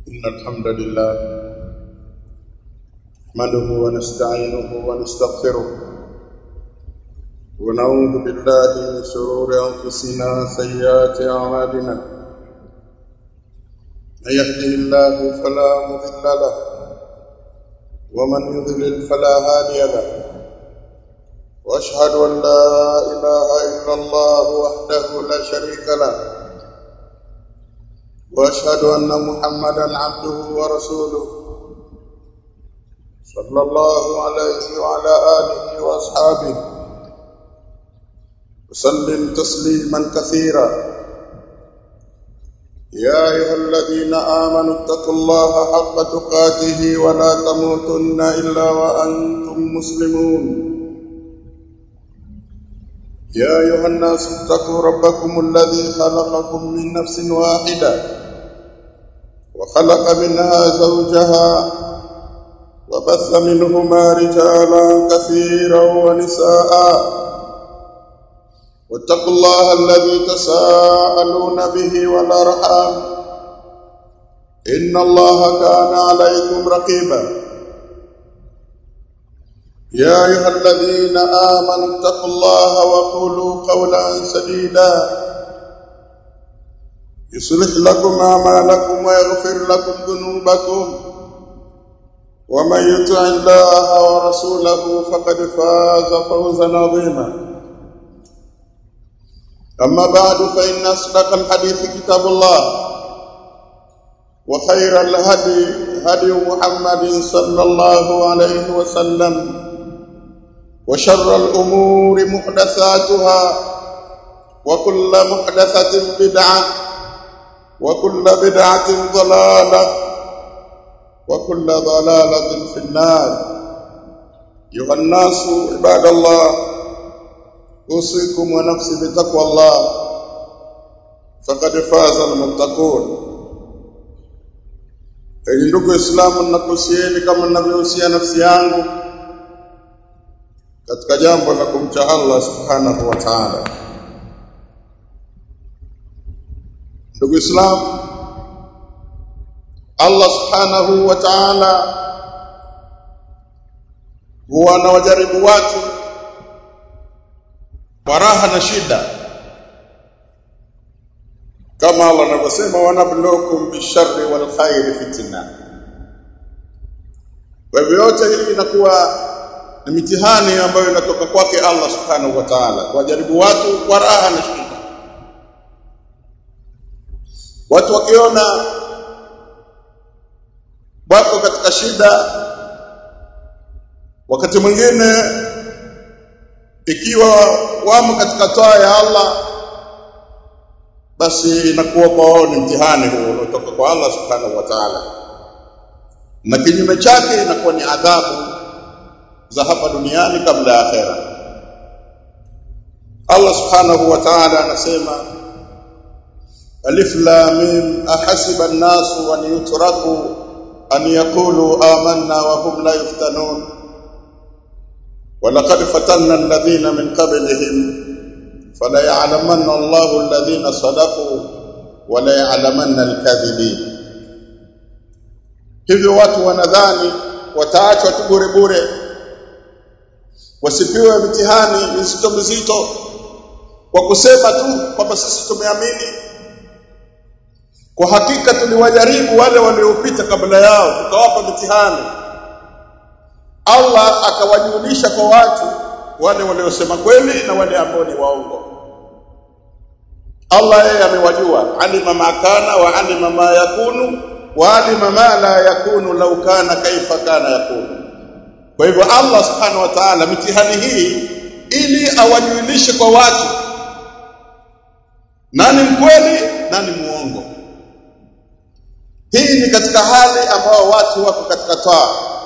إن الحمد لله نحمده ونستعينه ونستغفره ونعوذ بالله من شرور أنفسنا وسيئات أعمالنا من يهده الله فلا مضل له ومن يضلل فلا هادي له وأشهد أن لا إله إلا الله وحده لا شريك له وأشهد أن محمدا عبده ورسوله صلى الله عليه وعلى آله وأصحابه وسلم تسليما كثيرا يا أيها الذين آمنوا اتقوا الله حق تقاته ولا تموتن إلا وأنتم مسلمون يا أيها الناس اتقوا ربكم الذي خلقكم من نفس واحدة وخلق منها زوجها وبث منهما رجالا كثيرا ونساء واتقوا الله الذي تساءلون به والأرحام إن الله كان عليكم رقيبا يا أيها الذين آمنوا اتقوا الله وقولوا قولا سديدا يصلح لكم أعمالكم ويغفر لكم ذنوبكم ومن يطع الله ورسوله فقد فاز فوزا عظيما أما بعد فإن أصدق الحديث كتاب الله وخير الهدي هدي محمد صلى الله عليه وسلم وشر الأمور محدثاتها وكل محدثة بدعة وكل بدعة ضلالة وكل ضلالة في النار أيها الناس عباد الله أوصيكم ونفسي بتقوى الله فقد فاز المتقون. Ndugu Waislamu, nakusieni kama ninavyohusia nafsi yangu katika jambo la kumcha Allah subhanahu wa ta'ala. Ndugu Waislamu, Allah subhanahu wa ta'ala huwa anawajaribu watu kwa raha na shida, kama Allah anavyosema wanabluukum bisharri wal khairi fitna. Kwa hivyo yote hili inakuwa ni mitihani ambayo inatoka kwake Allah subhanahu wa ta'ala kuwajaribu watu kwa raha na shida. Watu wakiona wako katika shida, wakati mwingine ikiwa wamo katika toa ya Allah, basi inakuwa kwao ni mtihani huo unaotoka kwa Allah subhanahu wa ta'ala, na kinyume chake inakuwa ni adhabu za hapa duniani kabla ya akhera. Allah subhanahu wa ta'ala anasema Alif Lam Mim ahasiba an-nasu an yutraku an yaqulu amanna wa hum la yuftanun ولقد فتنا الذين من قبلهم فلا يعلمن الله الذين صدقوا ولا يعلمن الكاذبين. Hivyo watu wanadhani wataachwa tu bure bure, wasipewe mitihani mizito mizito kwa kusema tu kwamba sisi tumeamini. Kwa hakika tuliwajaribu wale waliopita kabla yao, tukawapa mitihani. Allah akawajulisha kwa watu wale waliosema kweli na wale ambao ni waongo. Allah yeye amewajua, alima ma kana wa alima ma yakunu wa alima ma la yakunu law kana kaifa kana yakunu. Kwa hivyo Allah subhanahu wa ta'ala mitihani hii ili awajulishe kwa watu nani mkweli nani muongo. Hii ni katika hali ambao watu wako katika taa.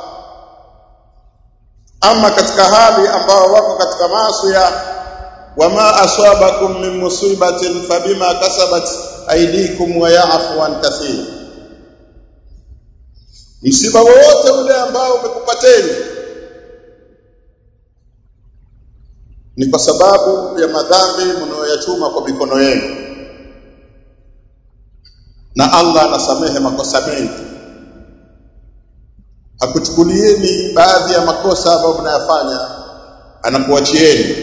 Ama katika hali ambao wako katika maasi, wama asabakum min musibatin fabima kasabat aydikum wa ya'fu an kathir. Msiba wote ule ambao umekupateni ni kwa sababu ya madhambi mnayoyachuma kwa mikono yenu, na Allah anasamehe makosa mengi. hakuchukulieni baadhi ya makosa ambayo mnayafanya, anakuachieni.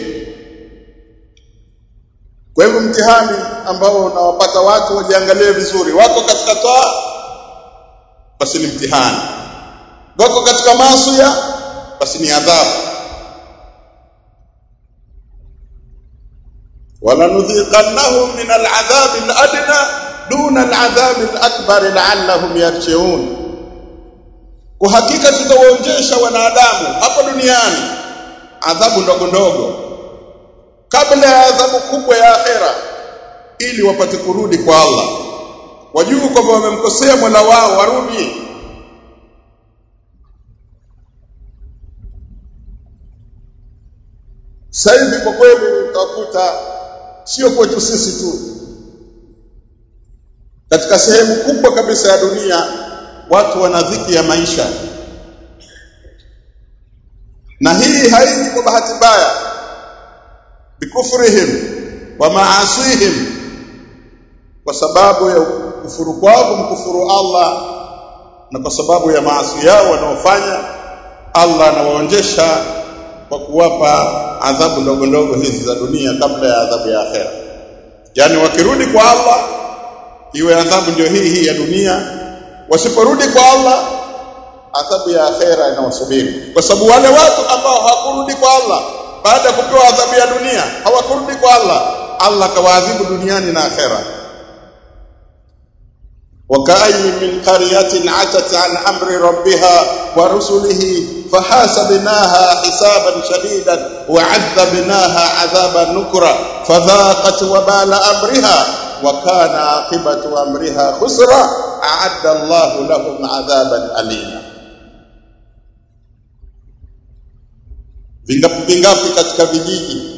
Kwa hivyo mtihani ambao unawapata watu wajiangalie vizuri, wako katika toa basi ni mtihani, wako katika maasi basi ni adhabu. wala nudhiqannahum min al'adhab al'adna duna al'adhab al'akbar la'allahum yarji'un. Kwa hakika tutawaonjesha wanadamu hapa duniani adhabu ndogo ndogo kabla ya adhabu kubwa ya akhera, ili wapate kurudi kwa Allah, wajue kwamba wamemkosea Mola wao, warudi. Sasa kwa kweli utakuta sio kwetu sisi tu, katika sehemu kubwa kabisa ya dunia watu wana dhiki ya maisha, na hii haiji kwa bahati mbaya, bikufrihim wa maasihim, kwa sababu ya kufuru kwao kumkufuru Allah na kwa sababu ya maasi yao wanaofanya. Allah anawaonjesha kwa kuwapa adhabu ndogo ndogo hizi za dunia kabla ya adhabu ya akhera. Yani wakirudi kwa Allah iwe adhabu ndio hii ya dunia, wasiporudi kwa Allah adhabu ya akhera inawasubiri. Kwa sababu wale watu ambao hawakurudi kwa Allah baada ya kupewa adhabu ya dunia, hawakurudi kwa Allah, Allah kawaadhibu duniani na akhera. وكأي من قرية عتت عن أمر ربها ورسله فحاسبناها حسابا شديدا وعذبناها عذابا نكرا فذاقت وبال أمرها وكان عاقبة أمرها خسرا أعد الله لهم عذابا أليما. vingapi katika vijiji,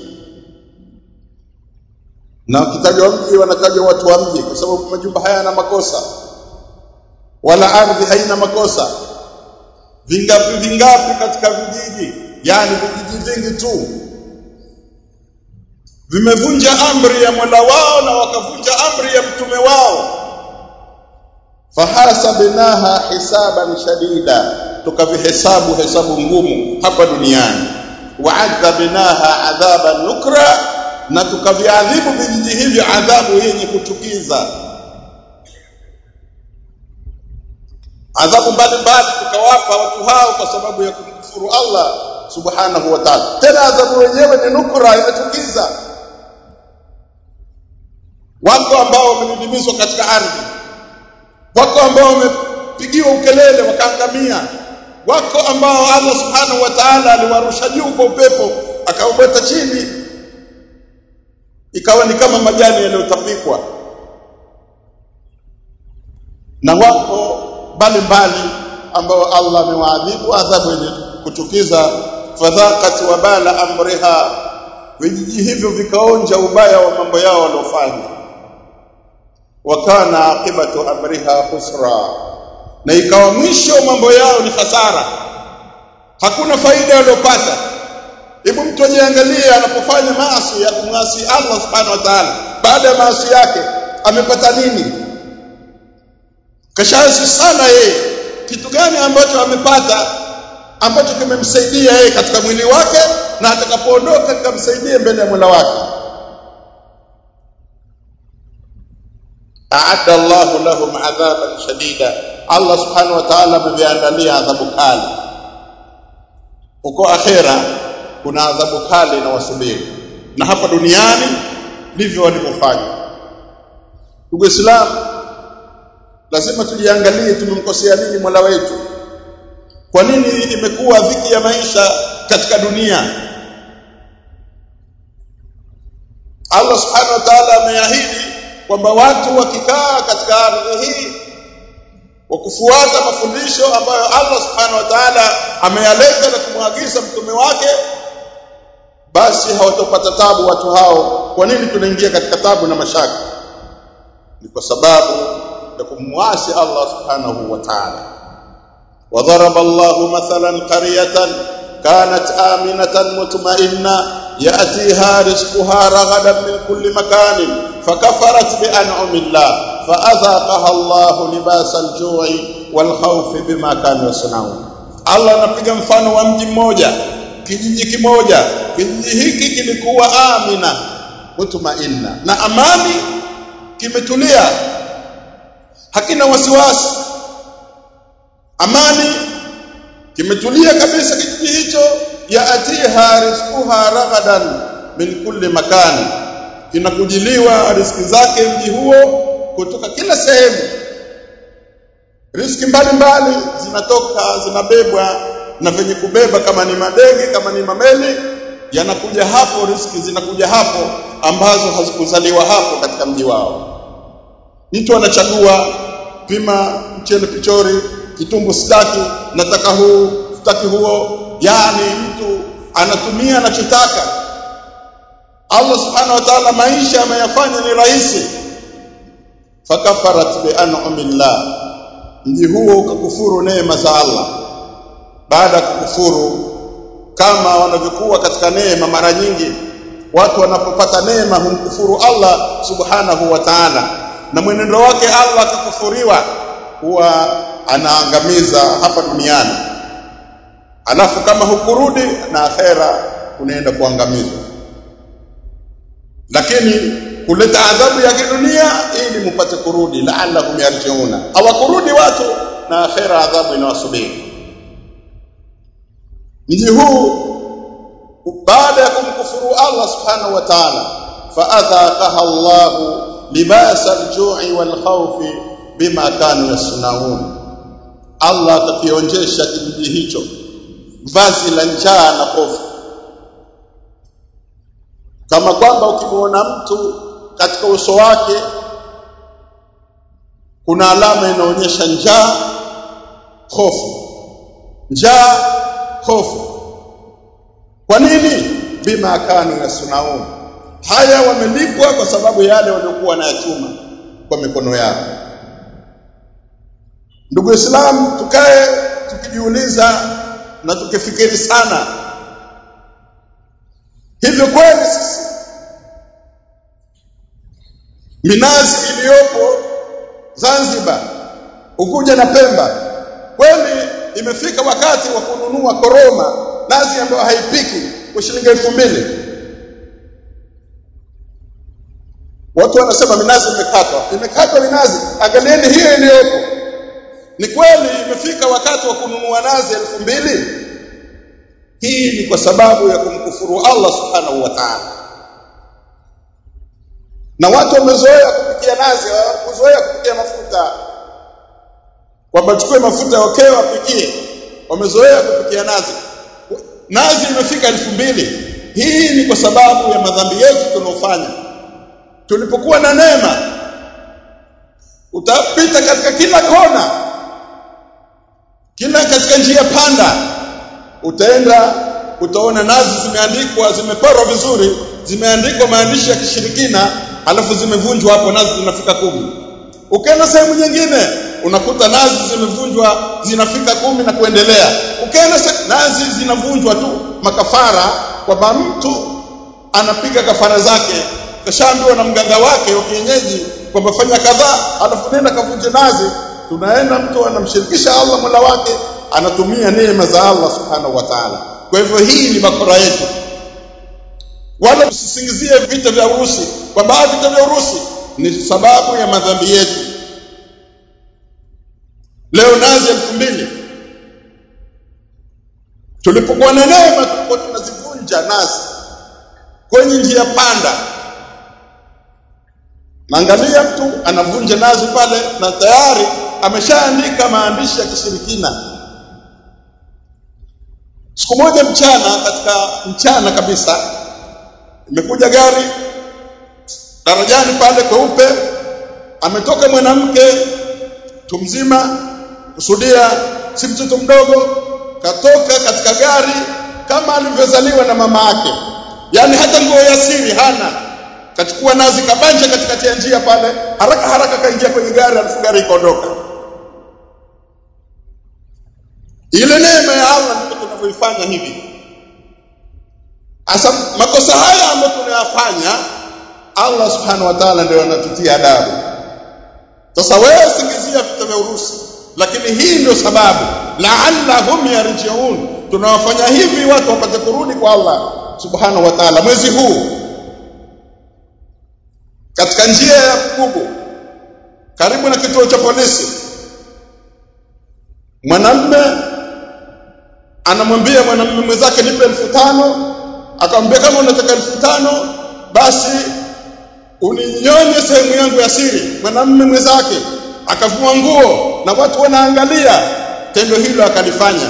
na ukitajwa mji wanatajwa watu wa mji, kwa sababu majumba hayana makosa wala ardhi haina makosa. Vingapi katika vijiji, yani vijiji vingi tu, vimevunja amri ya Mola wao na wakavunja amri ya mtume wao. Fahasabnaha hisaban shadida, tukavihesabu hesabu ngumu hapa duniani. Wa'adhabnaha adhaban nukra, na tukaviadhibu vijiji hivyo adhabu yenye kuchukiza. Adhabu mbalimbali tukawapa watu hao kwa sababu ya kumkufuru Allah subhanahu wa ta'ala. Tena adhabu wenyewe ni nukra, inachukiza. Wako ambao wamedidimizwa katika ardhi, wako ambao wamepigiwa ukelele wakaangamia, wako ambao Allah subhanahu wa ta'ala aliwarusha juu kwa upepo akaubeta chini, ikawa ni kama majani yaliyotapikwa, na wako mbalimbali ambao Allah amewaadhibu adhabu yenye kuchukiza. Fadhaqat wabala amriha, vijiji hivyo vikaonja ubaya wa mambo yao waliofanya. Wakana aqibatu amriha khusra, na ikawa mwisho mambo yao ni hasara, hakuna faida waliyopata. Hebu mtu ajiangalie anapofanya maasi ya kumwasi Allah subhanahu wa ta'ala, baada ya maasi yake amepata nini? Kashaasi sana yeye, kitu gani ambacho amepata ambacho kimemsaidia yeye katika mwili wake, na atakapoondoka kitamsaidia mbele ya Mola wake. A'adda Allahu lahum adhaban shadida, Allah subhanahu wa ta'ala ameviandalia adhabu kali. Huko akhera kuna adhabu kali na wasubiri, na hapa duniani ndivyo walivyofanya. Ndugu Islam, lazima tujiangalie tumemkosea nini Mola wetu. Kwa nini imekuwa dhiki ya maisha katika dunia? Allah subhanahu wa ta'ala ameahidi kwamba watu wakikaa katika ardhi hii wakufuata mafundisho ambayo Allah subhanahu wa ta'ala ameyaleta na kumwagiza mtume wake, basi hawatopata tabu watu hao. Kwa nini tunaingia katika tabu na mashaka? Ni kwa sababu ya kumwasi Allah subhanahu wa ta'ala. وضرب الله مثلا قرية كانت آمنة مطمئنة يأتيها رزقها رغدا من كل مكان فكفرت بأنعم الله فأذاقها الله لباس الجوع والخوف بما كانوا يصنعون. Allah anapiga mfano wa mji mmoja, kijiji kimoja. Kijiji hiki kilikuwa amina mutmainna, na amani, kimetulia, hakina wasiwasi. Amani, kimetulia kabisa kijiji hicho. Yaatiha rizquha ragadan min kulli makani, kinakujiliwa riziki zake mji huo kutoka kila sehemu. Riziki mbalimbali zinatoka, zinabebwa na venye kubeba, kama ni madege, kama ni mameli, yanakuja hapo. Riziki zinakuja hapo ambazo hazikuzaliwa hapo katika mji wao. Mtu anachagua, pima mchele pichori, kitumbu sitaki, nataka huu, sitaki huo. Yani mtu anatumia anachotaka. Allah subhanahu wa ta'ala maisha ameyafanya ni rahisi. Fakafarat bi an'amillah, mji huo ukakufuru neema za Allah. Baada ya kukufuru, kama wanavyokuwa katika neema, mara nyingi watu wanapopata neema humkufuru Allah subhanahu wa ta'ala, na mwenendo wake Allah akakufuriwa, huwa anaangamiza hapa duniani. Alafu kama hukurudi, na akhera unaenda kuangamizwa. Lakini kuleta adhabu ya kidunia ili mpate kurudi, la'allahum yarji'una. Hawakurudi watu, na akhera adhabu inawasubiri. Mji huu baada ya kumkufuru Allah subhanahu wa ta'ala, fa'adhaqaha Allah libasa al-ju'i wal-khawfi bima kanu yasnaun. Allah atakionjesha kijiji hicho vazi la njaa na hofu. Kama kwamba ukimwona mtu katika uso wake kuna alama inaonyesha njaa, hofu. Njaa, hofu. Kwa nini? Bima kanu yasnaun. Haya wamelipwa kwa sababu yale waliokuwa wanayachuma kwa mikono yao. Ndugu Islam, tukae tukijiuliza na tukifikiri sana. Hivyo kweli sisi minazi iliyopo Zanzibar, Unguja na Pemba, kweli imefika wakati wa kununua koroma, nazi ambayo haipiki, kwa shilingi 2000? Watu wanasema minazi imekatwa minazi. Angalieni hiyo iliyopo. Ni kweli imefika wakati wa kununua nazi 2000? Hii ni kwa sababu ya kumkufuru Allah subhanahu wa ta'ala. Na watu wamezoea kupikia nazi, kuzoea kupikia mafuta. Wabachukue mafuta okay wapikie. Wamezoea kupikia nazi. Nazi imefika 2000. Hii ni kwa sababu ya madhambi yetu tunayofanya. Tulipokuwa na neema, utapita katika kila kona, kila katika njia panda, utaenda utaona nazi zimeandikwa, zimeporwa vizuri, zimeandikwa maandishi ya kishirikina, alafu zimevunjwa hapo, nazi zinafika 10. Ukienda sehemu nyingine unakuta nazi zimevunjwa zinafika 10 na kuendelea. Ukienda nazi zinavunjwa tu makafara, kwamba mtu anapiga kafara zake, kashaambiwa na mganga wake wa kienyeji kwamba fanya kadhaa, alafu nenda kavunje nazi. Tunaenda mtu anamshirikisha Allah Mola wake, anatumia neema za Allah subhanahu wa ta'ala. Kwa hivyo hii ni bakora yetu. Wala tusisingizie vita vya Urusi, kwamba vita vya Urusi ni sababu ya madhambi yetu. Leo nazi 2000. Tulipokuwa na neema tulikuwa tunazivunja nazi kwenye njia panda. Naangalia mtu anavunja nazi pale, na tayari ameshaandika maandishi ya kishirikina. Siku moja mchana kabisa, imekuja gari darajani pale kweupe, ametoka mwanamke tumzima, kusudia si mtoto mdogo, katoka katika gari kama alivyozaliwa na mama yake. Yani hata nguo ya siri hana. Kachukua nazi kabanja katikati ya njia pale, haraka kaingia kwenye gari, alafu gari ikaondoka. Ile neema ya Allah ndio tunavyoifanya hivi. Asa makosa haya ambayo tunayafanya, Allah subhanahu wa ta'ala ndio anatutia adabu. Sasa wewe singizia vita vya Urusi, lakini hii ndio sababu la'allahum yarji'un. Tunawafanya hivi watu wapate kurudi kwa Allah subhanahu wa ta'ala. Mwezi huu katika njia ya Kubu karibu na kituo cha polisi, mwanamume anamwambia mwanamume mwenzake nipe 5,000, akamwambia kama unataka 5,000 basi uninyonye sehemu yangu ya siri. Mwanamume mwenzake akavua nguo na watu wanaangalia tendo hilo, akalifanya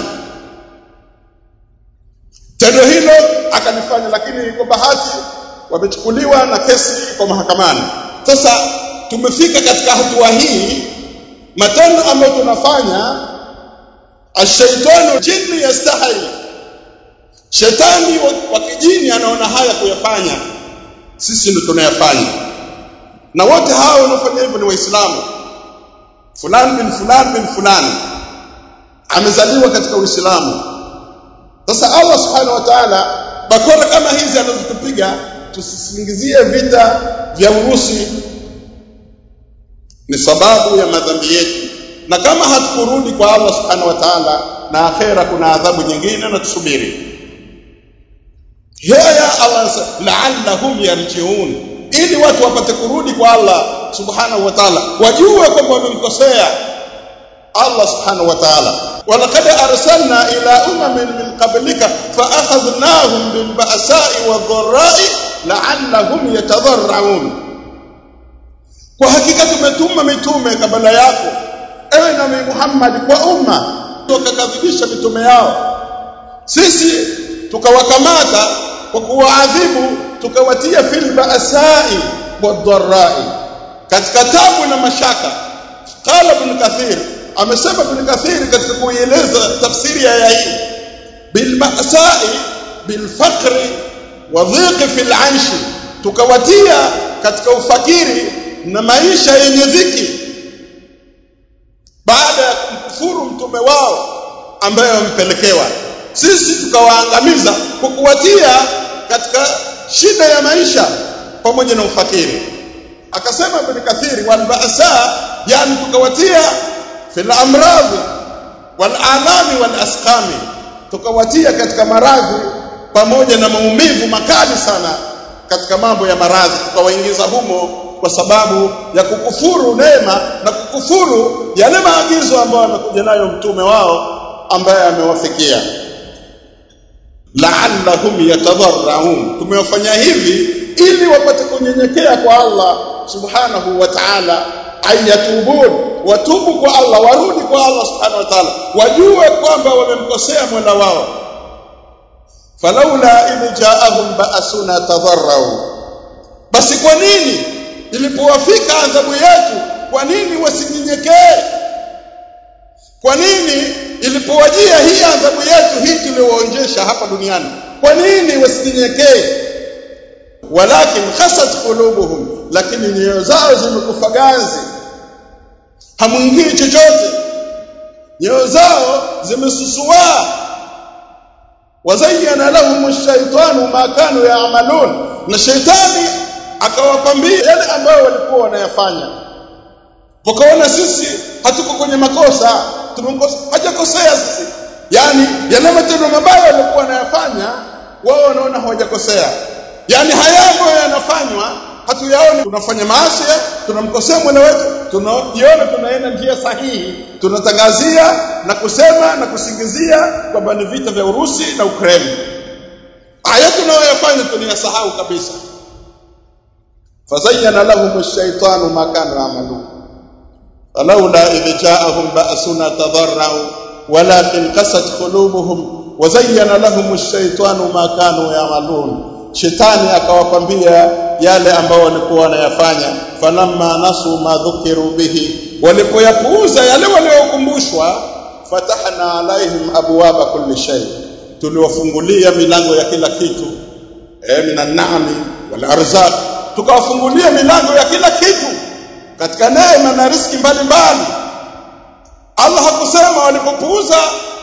lakini kwa bahati wamechukuliwa na kesi kwa mahakamani. Sasa tumefika katika hatua hii, matendo ambayo tunafanya ashaitani jini yastahi, shetani wa kijini anaona haya kuyafanya, sisi ndio tunayafanya. Na wote hao wanaofanya hivyo ni Waislamu. Fulani bin fulani amezaliwa katika Uislamu. Sasa Allah subhanahu wa ta'ala, bakora kama hizi anazotupiga, tusisingizie vita vya Urusi, ni sababu ya madhambi yetu. Na kama hatukurudi kwa Allah subhanahu wa ta'ala, na akhera kuna adhabu nyingine na tusubiri. Haya Allah la'allahum yarji'un, ili watu wapate kurudi kwa Allah subhanahu wa ta'ala, wajue kwamba wamemkosea Allah subhanahu wa ta'ala. walaqad arsalna ila umamin min qablika fa'akhadhnahum bil ba'sa'i wadh-dharra'i la'allahum yatadarra'un. Kwa hakika tumetuma mitume kabla yako ewe Nabii Muhammad kwa umma, tukakadhibisha mitume yao, sisi tukawakamata kwa kuwaadhibu, tukawatia fil ba'sa'i wadh-dharra'i, katika tabu na mashaka. Qala Ibn Kathir, amesema Ibn Kathir katika kueleza tafsiri ya aya hii, bil ba'sa'i bil faqri wa dhiqi fil 'aishi, tukawatia katika ufakiri na maisha yenye dhiki baada ya kumkufuru mtume wao ambaye wampelekewa. Sisi tukawaangamiza kwa kuwatia katika shida ya maisha pamoja na ufakiri. Akasema Ibn Kathir, wal ba'sa, yani tukawatia fil amradhi wal alami wal asqami, tukawatia katika maradhi pamoja na maumivu makali sana katika mambo ya maradhi, tukawaingiza humo kwa sababu ya kukufuru neema na kukufuru yale maagizo ambayo amekuja nayo mtume wao ambaye amewafikia. La'allahum yatadarra'un, tumewafanya hivi ili wapate kunyenyekea kwa Allah subhanahu wa ta'ala, ayatubun, watubu kwa Allah, warudi kwa Allah subhanahu wa ta'ala, wajue kwamba wamemkosea Mola wao. Falaula idh ja'ahum ba'suna tadarra'u, basi kwa nini ilipowafika adhabu yetu, kwa nini wasinyenyekee? Kwa nini ilipowajia hii adhabu yetu hii tuliyoonjesha hapa duniani, kwa nini wasinyenyekee? Walakin khasat qulubuhum, lakini nyoyo zao zimekufa ganzi, hamuingii chochote, nyoyo zao zimesusua. Wazayyana lahum ash-shaytanu ma kanu ya'malun, na shaitani akawapambia yale ambayo walikuwa wanayafanya. Wakaona sisi hatuko kwenye makosa, tumekosa, hajakosea sisi. Yani yale matendo mabaya walikuwa wanayafanya, wao wanaona hawajakosea. Yani haya ambayo yanafanywa hatuyaoni, tunafanya maasi, tunamkosea Mola wetu, tunajiona tunaenda njia sahihi, tunatangazia na kusema na kusingizia kwamba ni vita vya Urusi na Ukraine. Haya tunayoyafanya tunayasahau kabisa. Fazayyana lahum ash-shaytanu ma kanu ya'malun falawla idh ja'ahum ba'suna tadarra'u walakin qasat qulubuhum wa zayyana lahum ash-shaytanu ma kanu ya'malun. Shetani akawapambia yale ambao walikuwa wanayafanya. Falamma nasu ma dhukiru bihi, walipoyapuuza yale waliokumbushwa, fatahna alaihim abwaba kulli shay, tuliwafungulia milango ya kila kitu, minan na'ami wal arzaq, tukawafungulia milango ya kila kitu katika neema na riziki mbalimbali. Allah hakusema walipopuuza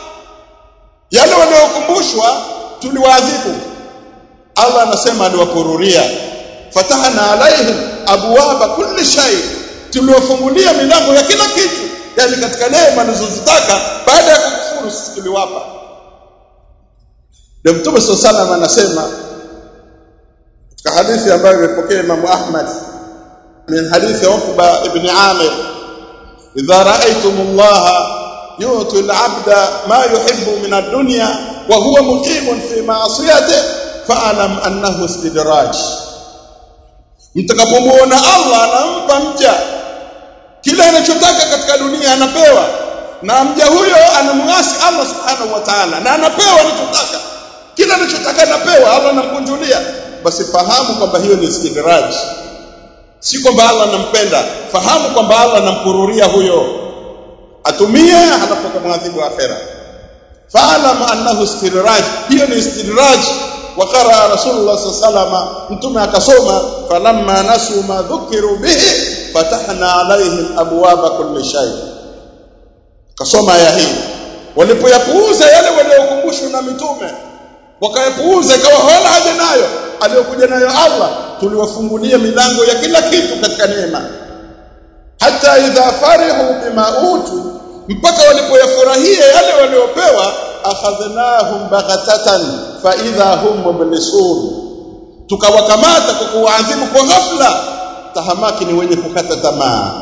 yale waliokumbushwa tuliwaadhibu. Allah anasema aliwakururia, fatahna alaihim abwaba kulli shay, tuliwafungulia milango ya kila kitu yani katika neema alizozitaka baada ya kukufuru sisi tuliwapa. Ndio Mtume sallallahu alayhi wasallam anasema katika hadithi ambayo imepokea Imam Ahmad min hadithi Uqba ibn Amir, idha ra'aytumullaha yu'ti al-'abda ma yuhibbu min ad-dunya wa huwa muqimun fi ma'siyatihi fa'lam annahu istidraj. Mtakapomuona Allah anampa mja kila anachotaka katika dunia anapewa, na mja huyo anamuasi Allah subhanahu wa ta'ala na anapewa anachotaka, kila anachotaka anapewa, Allah anamkunjulia, basi fahamu kwamba hiyo ni istidraj. Si kwamba Allah anampenda, fahamu kwamba Allah anampururia huyo atumie anapokamwadhibu akhera. Fa'lam annahu istidraj, hiyo ni istidraj. Waqara Rasulullah sallallahu alaihi wasallam, mtume akasoma falamma nasu ma dhukiru bihi fatahna alaihim abwaba kulli shay. Kasoma aya hii, walipoyapuuza yale waliokumbushwa na mitume, wakayapuuza ikawa hawana haja nayo aliyokuja nayo Allah, tuliwafungulia milango ya kila kitu katika neema. Hata idha farihu bima utu, mpaka walipoyafurahia yale waliopewa, akhadhnahum baghatatan fa idha hum mublisun, tukawakamata kwa kuadhibu kwa ghafla, tahamaki ni wenye kukata tamaa.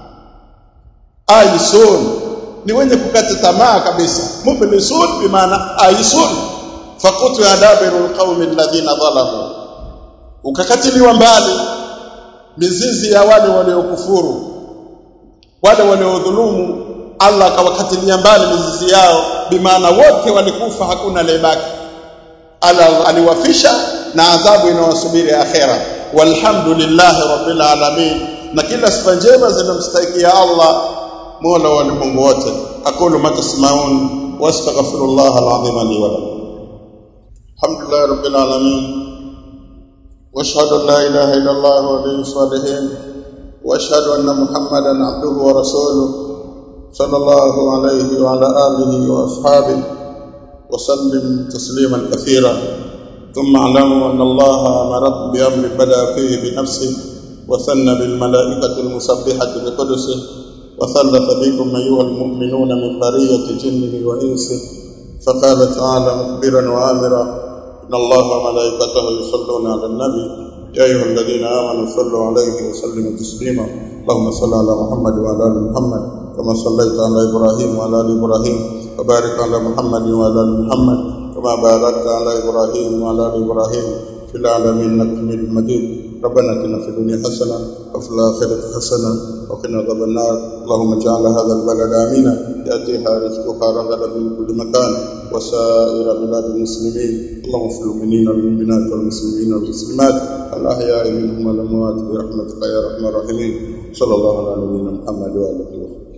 Aisun ni wenye kukata tamaa kabisa, mublisun bimaana aisun. Faqutu adabirul qaumi alladhina zalamu, ukakatiliwa mbali mizizi ya wale waliokufuru, wale waliodhulumu, Allah akawakatilia mbali mizizi yao, bimaana wote walikufa, hakuna aliyebaki. Allah aliwafisha na adhabu inawasubiri akhera. Walhamdulillahi rabbil alamin, na kila sifa njema zinamstahikia Allah Mola wa ulimwengu wote. Aqulu ma tasma'un wa astaghfirullah alazim li wa lakum. Alhamdulillahi rabbil alamin, wa ashhadu an la ilaha illa Allah wa salihin, wa ashhadu anna Muhammadan abduhu wa rasuluhu sallallahu alayhi wa ala alihi wa ashabihi wa sallim tasliman kathira. ثم اعلموا أن الله أمركم بأمر بدأ فيه بنفسه وثنى بالملائكة المسبحة بقدسه وثلث بكم أيها المؤمنون من برية جنه وإنسه، فقال تعالى مخبرا وآمرا إن الله وملائكته يصلون على النبي يا أيها الذين آمنوا صلوا عليه وسلموا تسليما. اللهم صل على محمد وعلى آل محمد كما صليت على إبراهيم وعلى آل إبراهيم، وبارك على محمد وعلى آل محمد كما باركت على إبراهيم وعلى آل إبراهيم في العالمين إنك حميد مجيد. ربنا آتنا في الدنيا حسنة وفي الآخرة حسنة وقنا عذاب النار. اللهم اجعل هذا البلد آمنا يأتيها رزقها رغدا من كل مكان وسائر بلاد المسلمين. اللهم اغفر للمؤمنين والمؤمنات والمسلمين والمسلمات الأحياء منهم والأموات برحمتك يا أرحم الراحمين. صلى الله على نبينا محمد وعلى آله وسلم.